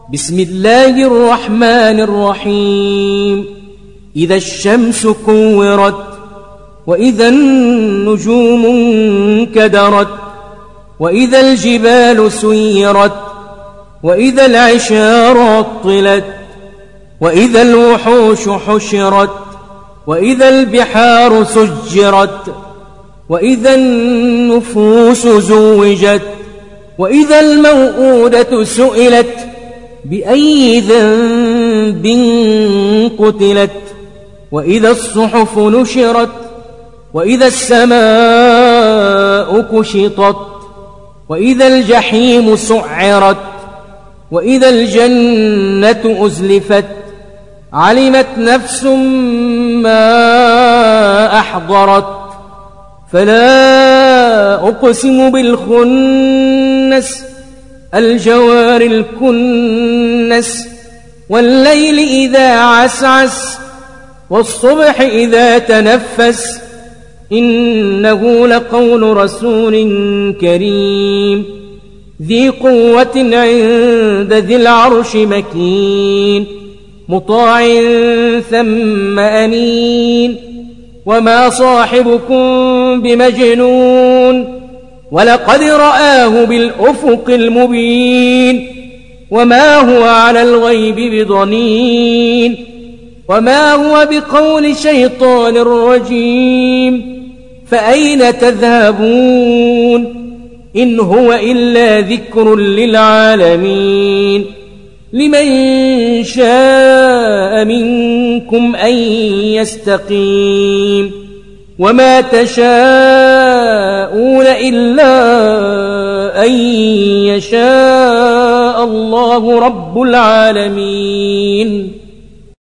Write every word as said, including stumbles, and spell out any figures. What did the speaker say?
بسم الله الرحمن الرحيم. إذا الشمس كورت وإذا النجوم انكدرت وإذا الجبال سيرت وإذا العشار عطلت وإذا الوحوش حشرت وإذا البحار سجرت وإذا النفوس زوجت وإذا الموءودة سئلت بأي ذنب قتلت وإذا الصحف نشرت وإذا السماء كشطت وإذا الجحيم سعرت وإذا الجنة أزلفت علمت نفس ما أحضرت فلا أقسم بالخنس الجوار الكنس والليل إذا عسعس والصبح إذا تنفس إنه لقول رسول كريم ذي قوة عند ذي العرش مكين مطاع ثم أمين وما صاحبكم بمجنون ولقد رآه بالأفق المبين وما هو على الغيب بضنين وما هو بقول شيطان رجيم فأين تذهبون إن هو إلا ذكر للعالمين لمن شاء منكم أن يستقيم وما تشاءون إلا أن يشاء الله رب العالمين.